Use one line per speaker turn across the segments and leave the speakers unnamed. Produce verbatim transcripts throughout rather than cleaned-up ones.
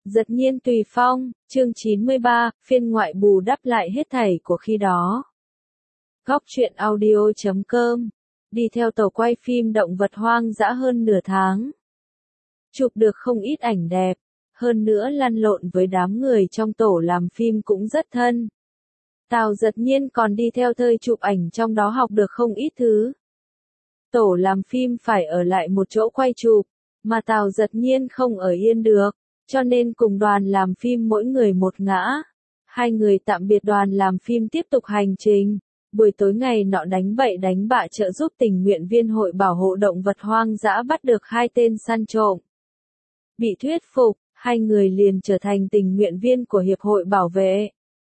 Giật nhiên tùy phong, chương chín mươi ba, phiên ngoại bù đắp lại hết thảy của khi đó. Góc truyện audio chấm com, đi theo tàu quay phim động vật hoang dã hơn nửa tháng. Chụp được không ít ảnh đẹp, hơn nữa lăn lộn với đám người trong tổ làm phim cũng rất thân. Tào Giật Nhiên còn đi theo thời chụp ảnh trong đó học được không ít thứ. Tổ làm phim phải ở lại một chỗ quay chụp, mà Tào Giật Nhiên không ở yên được, cho nên cùng đoàn làm phim mỗi người một ngã. Hai người tạm biệt đoàn làm phim tiếp tục hành trình. Buổi tối ngày nọ đánh bậy đánh bạ trợ giúp tình nguyện viên hội bảo hộ động vật hoang dã bắt được hai tên săn trộm. Bị thuyết phục, hai người liền trở thành tình nguyện viên của hiệp hội bảo vệ.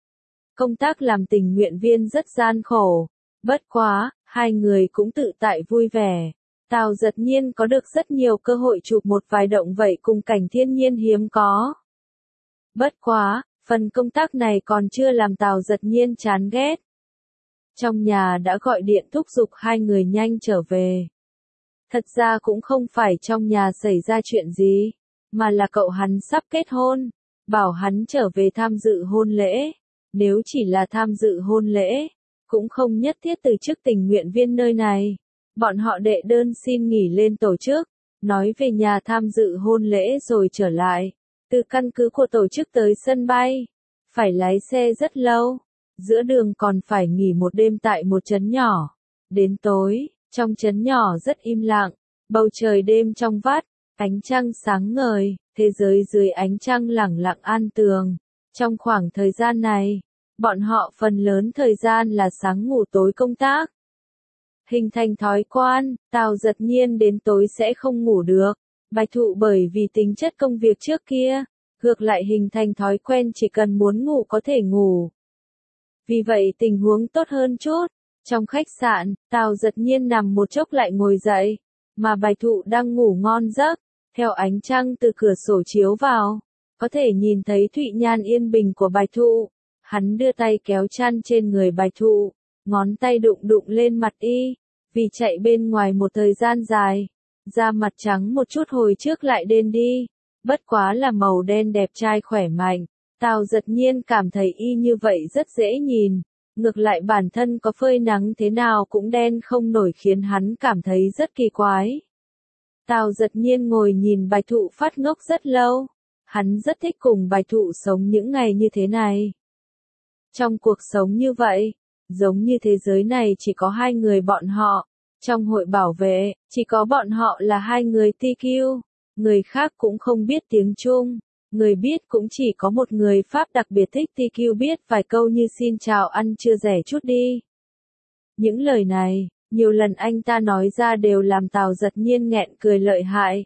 Công tác làm tình nguyện viên rất gian khổ, bất quá, hai người cũng tự tại vui vẻ. Tào Giật Nhiên có được rất nhiều cơ hội chụp một vài động vậy cùng cảnh thiên nhiên hiếm có. Bất quá, phần công tác này còn chưa làm Tào Giật Nhiên chán ghét. Trong nhà đã gọi điện thúc giục hai người nhanh trở về. Thật ra cũng không phải trong nhà xảy ra chuyện gì, mà là cậu hắn sắp kết hôn, bảo hắn trở về tham dự hôn lễ. Nếu chỉ là tham dự hôn lễ, cũng không nhất thiết từ chức tình nguyện viên nơi này. Bọn họ đệ đơn xin nghỉ lên tổ chức, nói về nhà tham dự hôn lễ rồi trở lại. Từ căn cứ của tổ chức tới sân bay, phải lái xe rất lâu. Giữa đường còn phải nghỉ một đêm tại một trấn nhỏ. Đến tối, trong trấn nhỏ rất im lặng, bầu trời đêm trong vắt, ánh trăng sáng ngời, thế giới dưới ánh trăng lẳng lặng an tường. Trong khoảng thời gian này, bọn họ phần lớn thời gian là sáng ngủ tối công tác. Hình thành thói quen, Tào Giật Nhiên đến tối sẽ không ngủ được. Bạch Thụ bởi vì tính chất công việc trước kia, ngược lại hình thành thói quen chỉ cần muốn ngủ có thể ngủ. Vì vậy tình huống tốt hơn chút. Trong khách sạn, Tào Giật Nhiên nằm một chốc lại ngồi dậy, mà Bạch Thụ đang ngủ ngon giấc. Theo ánh trăng từ cửa sổ chiếu vào, có thể nhìn thấy Thụy Nhan yên bình của Bạch Thụ. Hắn đưa tay kéo chăn trên người Bạch Thụ, ngón tay đụng đụng lên mặt y. Vì chạy bên ngoài một thời gian dài, da mặt trắng một chút hồi trước lại đen đi. Bất quá là màu đen đẹp trai khỏe mạnh. Tào Giật Nhiên cảm thấy y như vậy rất dễ nhìn. Ngược lại bản thân có phơi nắng thế nào cũng đen không nổi khiến hắn cảm thấy rất kỳ quái. Tào Giật Nhiên ngồi nhìn Bạch Thụ phát ngốc rất lâu. Hắn rất thích cùng Bạch Thụ sống những ngày như thế này. Trong cuộc sống như vậy, giống như thế giới này chỉ có hai người bọn họ. Trong hội bảo vệ, chỉ có bọn họ là hai người tê kiu. Người khác cũng không biết tiếng Trung. Người biết cũng chỉ có một người Pháp đặc biệt thích tê kiu biết vài câu như xin chào ăn chưa rẻ chút đi. Những lời này, nhiều lần anh ta nói ra đều làm Tào Giật Nhiên nghẹn cười lợi hại.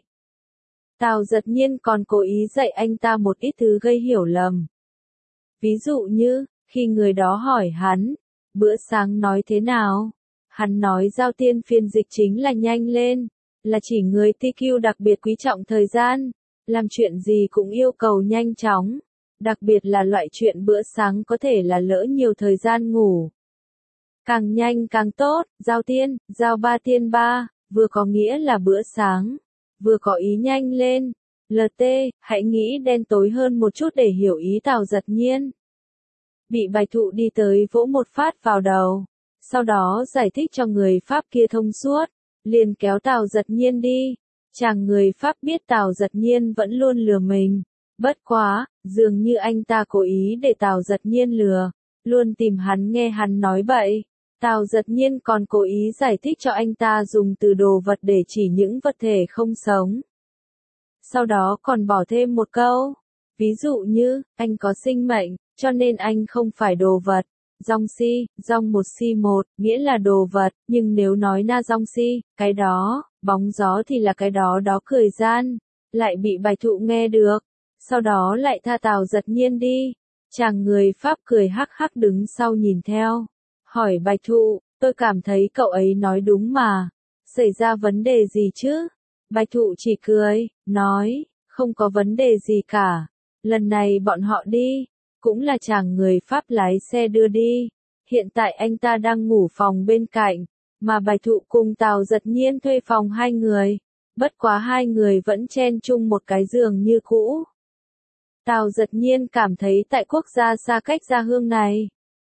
Tào Giật Nhiên còn cố ý dạy anh ta một ít thứ gây hiểu lầm. Ví dụ như, khi người đó hỏi hắn, bữa sáng nói thế nào? Hắn nói giao tiên phiên dịch chính là nhanh lên, là chỉ người tê kiu đặc biệt quý trọng thời gian, làm chuyện gì cũng yêu cầu nhanh chóng, đặc biệt là loại chuyện bữa sáng có thể là lỡ nhiều thời gian ngủ. Càng nhanh càng tốt, giao tiên, giao ba tiên ba, vừa có nghĩa là bữa sáng, vừa có ý nhanh lên. lờ tê, hãy nghĩ đen tối hơn một chút để hiểu ý Tào Giật Nhiên. Bị Bạch Thụ đi tới vỗ một phát vào đầu, sau đó giải thích cho người Pháp kia thông suốt, liền kéo Tào Giật Nhiên đi. Chàng người Pháp biết Tào Giật Nhiên vẫn luôn lừa mình. Bất quá, dường như anh ta cố ý để Tào Giật Nhiên lừa, luôn tìm hắn nghe hắn nói bậy. Tào Giật Nhiên còn cố ý giải thích cho anh ta dùng từ đồ vật để chỉ những vật thể không sống. Sau đó còn bỏ thêm một câu. Ví dụ như, anh có sinh mệnh, cho nên anh không phải đồ vật. Dong si, dong một si một, nghĩa là đồ vật, nhưng nếu nói na dong si, cái đó, bóng gió thì là cái đó đó cười gian, lại bị Bạch Thụ nghe được, sau đó lại tha Tào Giật Nhiên đi. Chàng người Pháp cười hắc hắc đứng sau nhìn theo, hỏi Bạch Thụ, tôi cảm thấy cậu ấy nói đúng mà, xảy ra vấn đề gì chứ? Bạch Thụ chỉ cười, nói, không có vấn đề gì cả, lần này bọn họ đi. Cũng là chàng người Pháp lái xe đưa đi. Hiện tại anh ta đang ngủ phòng bên cạnh, mà Bạch Thụ cùng Tào Giật Nhiên thuê phòng hai người. Bất quá hai người vẫn chen chung một cái giường như cũ. Tào Giật Nhiên cảm thấy tại quốc gia xa cách gia hương này,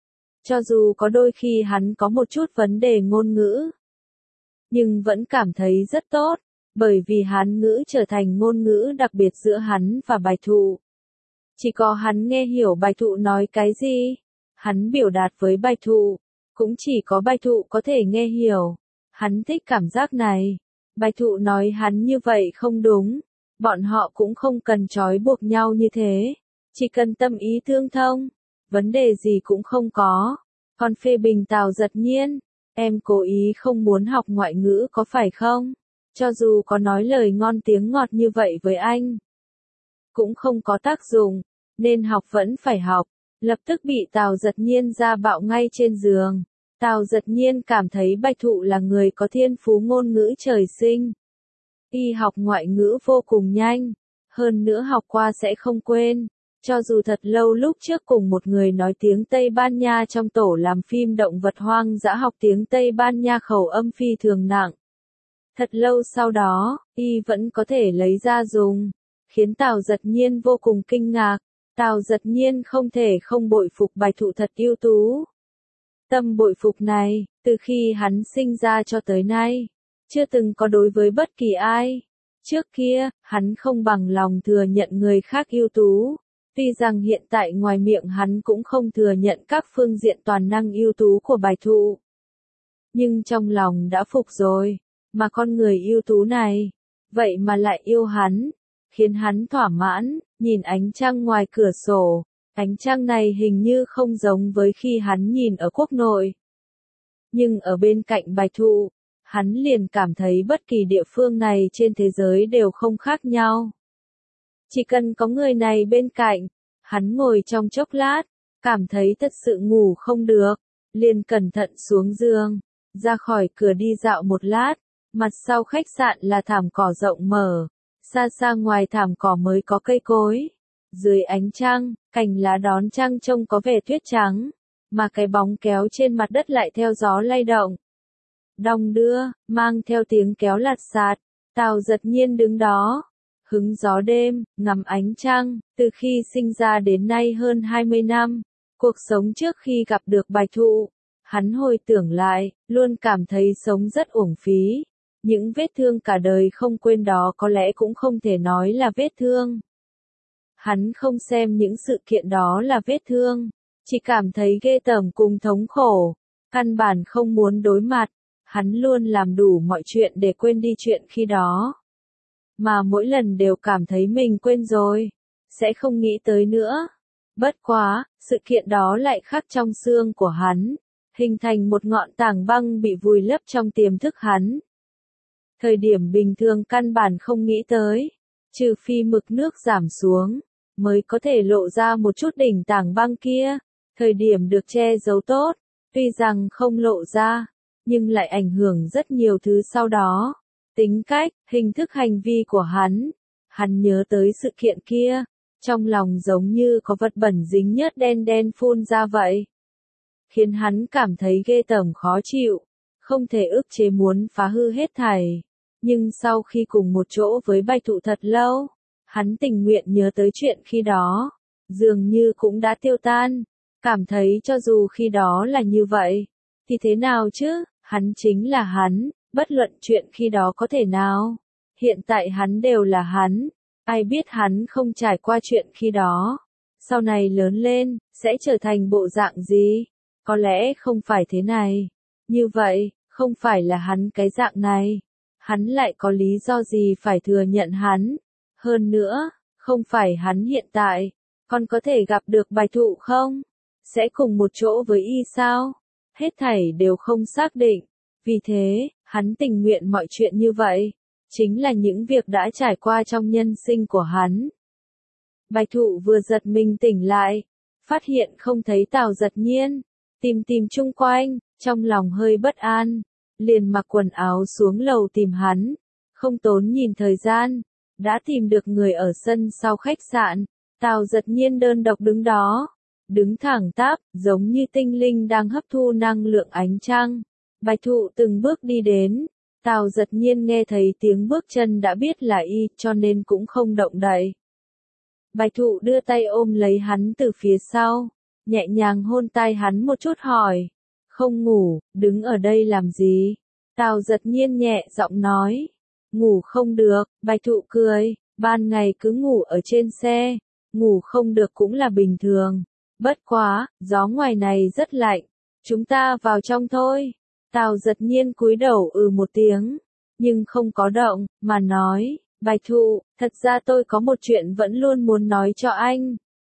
cho dù có đôi khi hắn có một chút vấn đề ngôn ngữ, nhưng vẫn cảm thấy rất tốt, bởi vì Hán ngữ trở thành ngôn ngữ đặc biệt giữa hắn và Bạch Thụ. Chỉ có hắn nghe hiểu Bạch Thụ nói cái gì, hắn biểu đạt với Bạch Thụ, cũng chỉ có Bạch Thụ có thể nghe hiểu. Hắn thích cảm giác này. Bạch Thụ nói hắn như vậy không đúng, bọn họ cũng không cần trói buộc nhau như thế, chỉ cần tâm ý tương thông, vấn đề gì cũng không có. Còn phê bình Tào Giật Nhiên, em cố ý không muốn học ngoại ngữ có phải không? Cho dù có nói lời ngon tiếng ngọt như vậy với anh, cũng không có tác dụng, nên học vẫn phải học. Lập tức bị Tào Giật Nhiên ra bạo ngay trên giường. Tào Giật Nhiên cảm thấy Bạch Thụ là người có thiên phú ngôn ngữ trời sinh. Y học ngoại ngữ vô cùng nhanh, hơn nữa học qua sẽ không quên. Cho dù thật lâu lúc trước cùng một người nói tiếng Tây Ban Nha trong tổ làm phim động vật hoang dã học tiếng Tây Ban Nha khẩu âm phi thường nặng. Thật lâu sau đó, y vẫn có thể lấy ra dùng, khiến Tào Giật Nhiên vô cùng kinh ngạc. Tào Giật Nhiên không thể không bội phục Bạch Thụ thật ưu tú. Tâm bội phục này, từ khi hắn sinh ra cho tới nay, chưa từng có đối với bất kỳ ai. Trước kia, hắn không bằng lòng thừa nhận người khác ưu tú. Tuy rằng hiện tại ngoài miệng hắn cũng không thừa nhận các phương diện toàn năng ưu tú của Bạch Thụ. Nhưng trong lòng đã phục rồi, mà con người ưu tú này, vậy mà lại yêu hắn, khiến hắn thỏa mãn, nhìn ánh trăng ngoài cửa sổ. Ánh trăng này hình như không giống với khi hắn nhìn ở quốc nội. Nhưng ở bên cạnh Bạch Thụ, hắn liền cảm thấy bất kỳ địa phương này trên thế giới đều không khác nhau. Chỉ cần có người này bên cạnh, hắn ngồi trong chốc lát, cảm thấy thật sự ngủ không được, liền cẩn thận xuống giường, ra khỏi cửa đi dạo một lát, mặt sau khách sạn là thảm cỏ rộng mở, xa xa ngoài thảm cỏ mới có cây cối. Dưới ánh trăng, cành lá đón trăng trông có vẻ tuyết trắng, mà cái bóng kéo trên mặt đất lại theo gió lay động. Đong đưa, mang theo tiếng kéo lạt sạt, Tào Giật Nhiên đứng đó, hứng gió đêm, ngắm ánh trăng, từ khi sinh ra đến nay hơn hai mươi năm, cuộc sống trước khi gặp được Bạch Thụ, hắn hồi tưởng lại, luôn cảm thấy sống rất uổng phí. Những vết thương cả đời không quên đó có lẽ cũng không thể nói là vết thương. Hắn không xem những sự kiện đó là vết thương, chỉ cảm thấy ghê tởm cùng thống khổ, căn bản không muốn đối mặt, hắn luôn làm đủ mọi chuyện để quên đi chuyện khi đó. Mà mỗi lần đều cảm thấy mình quên rồi, sẽ không nghĩ tới nữa. Bất quá, sự kiện đó lại khắc trong xương của hắn, hình thành một ngọn tảng băng bị vùi lấp trong tiềm thức hắn. Thời điểm bình thường căn bản không nghĩ tới, trừ phi mực nước giảm xuống, mới có thể lộ ra một chút đỉnh tảng băng kia. Thời điểm được che giấu tốt, tuy rằng không lộ ra, nhưng lại ảnh hưởng rất nhiều thứ sau đó. Tính cách, hình thức hành vi của hắn. Hắn nhớ tới sự kiện kia, trong lòng giống như có vật bẩn dính nhớt đen đen phun ra vậy. Khiến hắn cảm thấy ghê tởm khó chịu, không thể ức chế muốn phá hư hết thảy. Nhưng sau khi cùng một chỗ với Bạch Thụ thật lâu, hắn tình nguyện nhớ tới chuyện khi đó, dường như cũng đã tiêu tan, cảm thấy cho dù khi đó là như vậy, thì thế nào chứ, hắn chính là hắn, bất luận chuyện khi đó có thể nào. Hiện tại hắn đều là hắn, ai biết hắn không trải qua chuyện khi đó, sau này lớn lên, sẽ trở thành bộ dạng gì, có lẽ không phải thế này. Như vậy, không phải là hắn cái dạng này. Hắn lại có lý do gì phải thừa nhận hắn? Hơn nữa, không phải hắn hiện tại, còn có thể gặp được Bạch Thụ không? Sẽ cùng một chỗ với y sao? Hết thảy đều không xác định. Vì thế, hắn tình nguyện mọi chuyện như vậy, chính là những việc đã trải qua trong nhân sinh của hắn. Bạch Thụ vừa giật mình tỉnh lại, phát hiện không thấy Tào Giật Nhiên, tìm tìm chung quanh, trong lòng hơi bất an. Liền mặc quần áo xuống lầu tìm hắn, không tốn nhìn thời gian, đã tìm được người ở sân sau khách sạn. Tào Giật Nhiên đơn độc đứng đó, đứng thẳng tắp, giống như tinh linh đang hấp thu năng lượng ánh trăng. Bạch Thụ từng bước đi đến, Tào Giật Nhiên nghe thấy tiếng bước chân đã biết là y, cho nên cũng không động đậy. Bạch Thụ đưa tay ôm lấy hắn từ phía sau, nhẹ nhàng hôn tai hắn một chút hỏi, không ngủ, đứng ở đây làm gì? Tào Giật Nhiên nhẹ giọng nói, ngủ không được. Bạch Thụ cười, ban ngày cứ ngủ ở trên xe, ngủ không được cũng là bình thường. Bất quá, gió ngoài này rất lạnh, chúng ta vào trong thôi. Tào Giật Nhiên cúi đầu ừ một tiếng, nhưng không có động, mà nói, Bạch Thụ, thật ra tôi có một chuyện vẫn luôn muốn nói cho anh.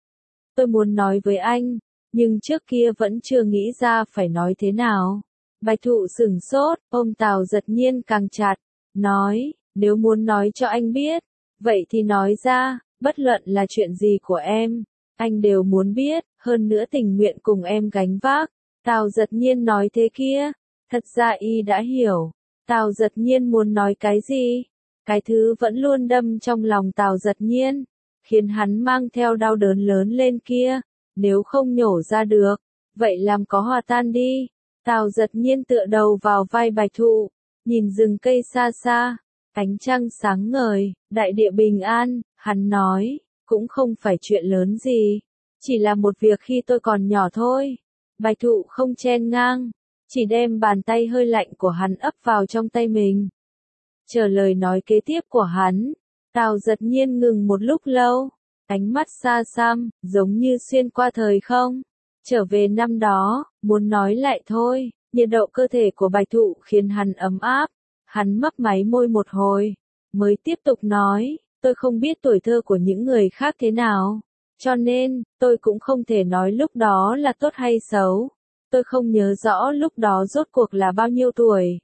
Tôi muốn nói với anh, nhưng trước kia vẫn chưa nghĩ ra phải nói thế nào. Bạch Thụ sửng sốt, ôm Tào Giật Nhiên càng chặt, nói, nếu muốn nói cho anh biết, vậy thì nói ra, bất luận là chuyện gì của em, anh đều muốn biết, hơn nữa tình nguyện cùng em gánh vác. Tào Giật Nhiên nói thế kia, thật ra y đã hiểu, Tào Giật Nhiên muốn nói cái gì, cái thứ vẫn luôn đâm trong lòng Tào Giật Nhiên, khiến hắn mang theo đau đớn lớn lên kia, nếu không nhổ ra được, vậy làm có hòa tan đi. Tào Giật Nhiên tựa đầu vào vai Bạch Thụ, nhìn rừng cây xa xa, ánh trăng sáng ngời, đại địa bình an, hắn nói, cũng không phải chuyện lớn gì, chỉ là một việc khi tôi còn nhỏ thôi. Bạch Thụ không chen ngang, chỉ đem bàn tay hơi lạnh của hắn ấp vào trong tay mình. Chờ lời nói kế tiếp của hắn, Tào Giật Nhiên ngừng một lúc lâu, ánh mắt xa xăm, giống như xuyên qua thời không, trở về năm đó, muốn nói lại thôi. Nhiệt độ cơ thể của Bạch Thụ khiến hắn ấm áp, hắn mấp máy môi một hồi, mới tiếp tục nói, tôi không biết tuổi thơ của những người khác thế nào, cho nên, tôi cũng không thể nói lúc đó là tốt hay xấu, tôi không nhớ rõ lúc đó rốt cuộc là bao nhiêu tuổi.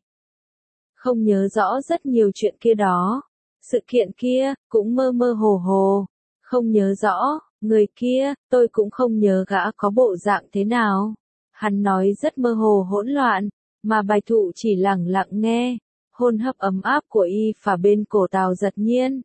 Không nhớ rõ rất nhiều chuyện kia đó, sự kiện kia, cũng mơ mơ hồ hồ, không nhớ rõ, người kia, tôi cũng không nhớ gã có bộ dạng thế nào. Hắn nói rất mơ hồ hỗn loạn, mà Bạch Thụ chỉ lặng lặng nghe, hôn hấp ấm áp của y phả bên cổ Tào Giật Nhiên.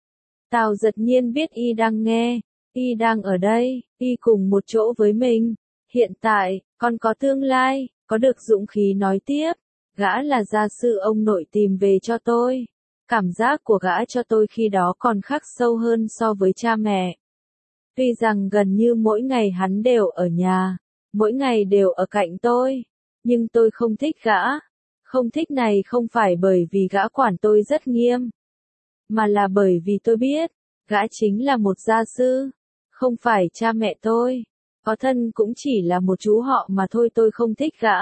Tào Giật Nhiên biết y đang nghe, y đang ở đây, y cùng một chỗ với mình, hiện tại, còn có tương lai, có được dũng khí nói tiếp, gã là gia sư ông nội tìm về cho tôi. Cảm giác của gã cho tôi khi đó còn khắc sâu hơn so với cha mẹ. Tuy rằng gần như mỗi ngày hắn đều ở nhà, mỗi ngày đều ở cạnh tôi, nhưng tôi không thích gã. Không thích này không phải bởi vì gã quản tôi rất nghiêm, mà là bởi vì tôi biết, gã chính là một gia sư, không phải cha mẹ tôi, có thân cũng chỉ là một chú họ mà thôi. Tôi không thích gã,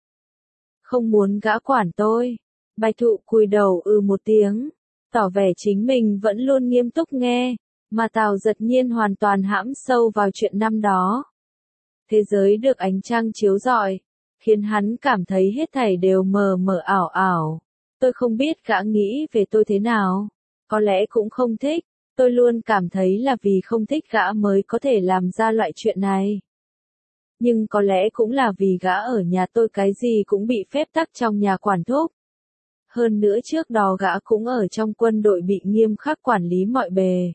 không muốn gã quản tôi. Bạch Thụ cúi đầu ừ một tiếng, tỏ vẻ chính mình vẫn luôn nghiêm túc nghe, mà Tào Giật Nhiên hoàn toàn hãm sâu vào chuyện năm đó. Thế giới được ánh trăng chiếu rọi, khiến hắn cảm thấy hết thảy đều mờ mờ ảo ảo. Tôi không biết gã nghĩ về tôi thế nào, có lẽ cũng không thích, tôi luôn cảm thấy là vì không thích gã mới có thể làm ra loại chuyện này. Nhưng có lẽ cũng là vì gã ở nhà tôi cái gì cũng bị phép tắc trong nhà quản thúc. Hơn nữa trước đó gã cũng ở trong quân đội bị nghiêm khắc quản lý mọi bề.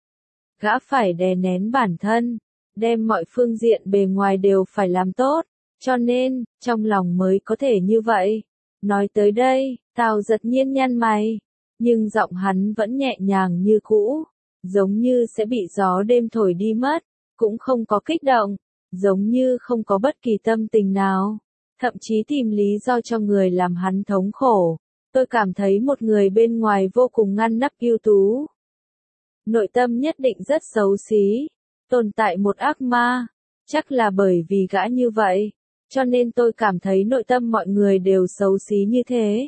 Gã phải đè nén bản thân, đem mọi phương diện bề ngoài đều phải làm tốt, cho nên, trong lòng mới có thể như vậy. Nói tới đây, Tào Giật Nhiên nhăn mày, nhưng giọng hắn vẫn nhẹ nhàng như cũ, giống như sẽ bị gió đêm thổi đi mất, cũng không có kích động, giống như không có bất kỳ tâm tình nào, thậm chí tìm lý do cho người làm hắn thống khổ. Tôi cảm thấy một người bên ngoài vô cùng ngăn nắp ưu tú, nội tâm nhất định rất xấu xí, tồn tại một ác ma, chắc là bởi vì gã như vậy, cho nên tôi cảm thấy nội tâm mọi người đều xấu xí như thế.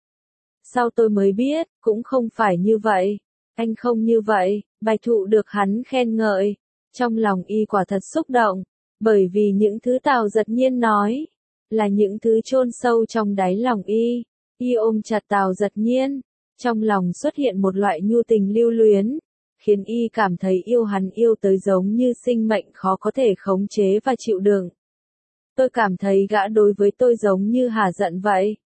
Sau tôi mới biết, cũng không phải như vậy, anh không như vậy. Bạch Thụ được hắn khen ngợi, trong lòng y quả thật xúc động, bởi vì những thứ Tào Giật Nhiên nói, là những thứ chôn sâu trong đáy lòng y. Y ôm chặt Tào Giật Nhiên, trong lòng xuất hiện một loại nhu tình lưu luyến, khiến y cảm thấy yêu hắn yêu tới giống như sinh mệnh khó có thể khống chế và chịu đựng. Tôi cảm thấy gã đối với tôi giống như hà giận vậy.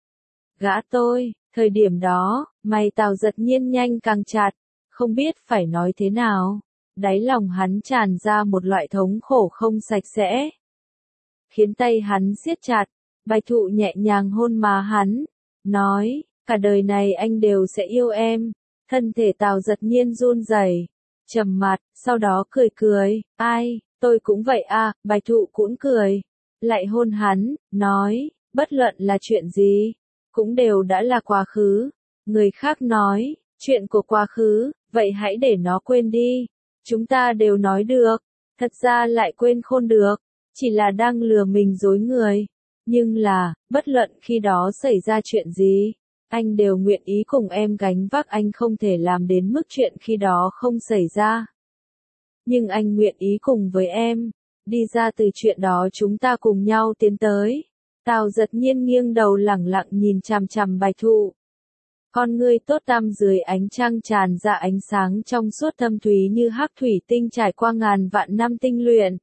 Gã tôi, thời điểm đó, mày Tào Giật Nhiên nhanh càng chặt, không biết phải nói thế nào. Đáy lòng hắn tràn ra một loại thống khổ không sạch sẽ, khiến tay hắn siết chặt. Bạch Thụ nhẹ nhàng hôn má hắn, nói, cả đời này anh đều sẽ yêu em. Thân thể Tào Giật Nhiên run rẩy, trầm mặt, sau đó cười cười, ai, tôi cũng vậy à, Bạch Thụ cũng cười, lại hôn hắn, nói, bất luận là chuyện gì, cũng đều đã là quá khứ. Người khác nói, chuyện của quá khứ, vậy hãy để nó quên đi. Chúng ta đều nói được, thật ra lại quên khôn được, chỉ là đang lừa mình dối người. Nhưng là, bất luận khi đó xảy ra chuyện gì, anh đều nguyện ý cùng em gánh vác, anh không thể làm đến mức chuyện khi đó không xảy ra. Nhưng anh nguyện ý cùng với em, đi ra từ chuyện đó, chúng ta cùng nhau tiến tới. Tào Giật Nhiên nghiêng đầu lẳng lặng nhìn chằm chằm Bạch Thụ. Con ngươi tốt tăm dưới ánh trăng tràn ra ánh sáng trong suốt thâm thúy như hắc thủy tinh trải qua ngàn vạn năm tinh luyện.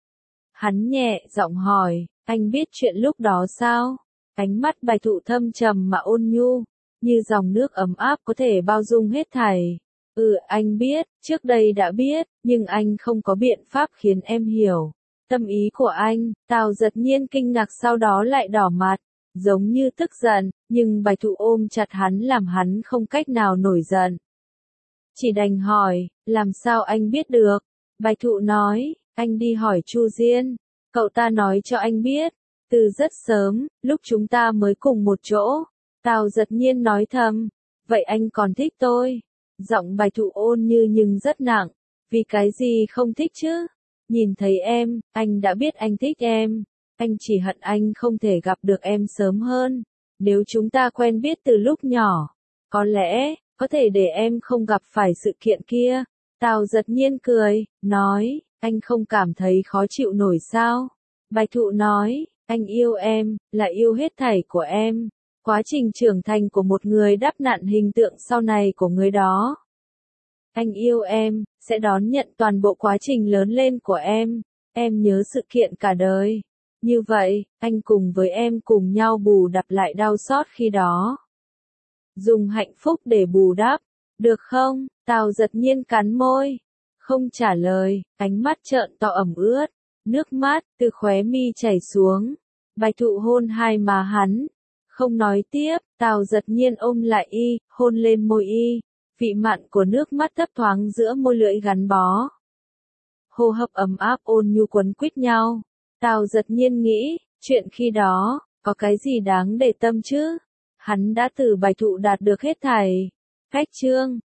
Hắn nhẹ giọng hỏi, anh biết chuyện lúc đó sao? Ánh mắt Bạch Thụ thâm trầm mà ôn nhu, như dòng nước ấm áp có thể bao dung hết thảy. Ừ, anh biết, trước đây đã biết, nhưng anh không có biện pháp khiến em hiểu. Tâm ý của anh, Tào Giật Nhiên kinh ngạc sau đó lại đỏ mặt, giống như tức giận, nhưng Bạch Thụ ôm chặt hắn làm hắn không cách nào nổi giận. Chỉ đành hỏi, làm sao anh biết được? Bạch Thụ nói, anh đi hỏi Chu Diên, cậu ta nói cho anh biết, từ rất sớm, lúc chúng ta mới cùng một chỗ. Tào Giật Nhiên nói thầm, vậy anh còn thích tôi? Giọng Bạch Thụ ôn như nhưng rất nặng, vì cái gì không thích chứ? Nhìn thấy em, anh đã biết anh thích em, anh chỉ hận anh không thể gặp được em sớm hơn. Nếu chúng ta quen biết từ lúc nhỏ, có lẽ, có thể để em không gặp phải sự kiện kia. Tào Giật Nhiên cười, nói, anh không cảm thấy khó chịu nổi sao? Bạch Thụ nói, anh yêu em, là yêu hết thảy của em. Quá trình trưởng thành của một người đắp nặn hình tượng sau này của người đó. Anh yêu em, sẽ đón nhận toàn bộ quá trình lớn lên của em. Em nhớ sự kiện cả đời. Như vậy, anh cùng với em cùng nhau bù đắp lại đau xót khi đó. Dùng hạnh phúc để bù đắp, được không? Tào Giật Nhiên cắn môi, không trả lời, ánh mắt trợn to ẩm ướt, nước mắt từ khóe mi chảy xuống. Bạch Thụ hôn hai má hắn, không nói tiếp. Tào Giật Nhiên ôm lại y, hôn lên môi y, vị mặn của nước mắt thấp thoáng giữa môi lưỡi gắn bó. Hô hấp ấm áp ôn nhu quấn quýt nhau. Tào Giật Nhiên nghĩ, chuyện khi đó, có cái gì đáng để tâm chứ? Hắn đã từ Bạch Thụ đạt được hết thảy. Cách chương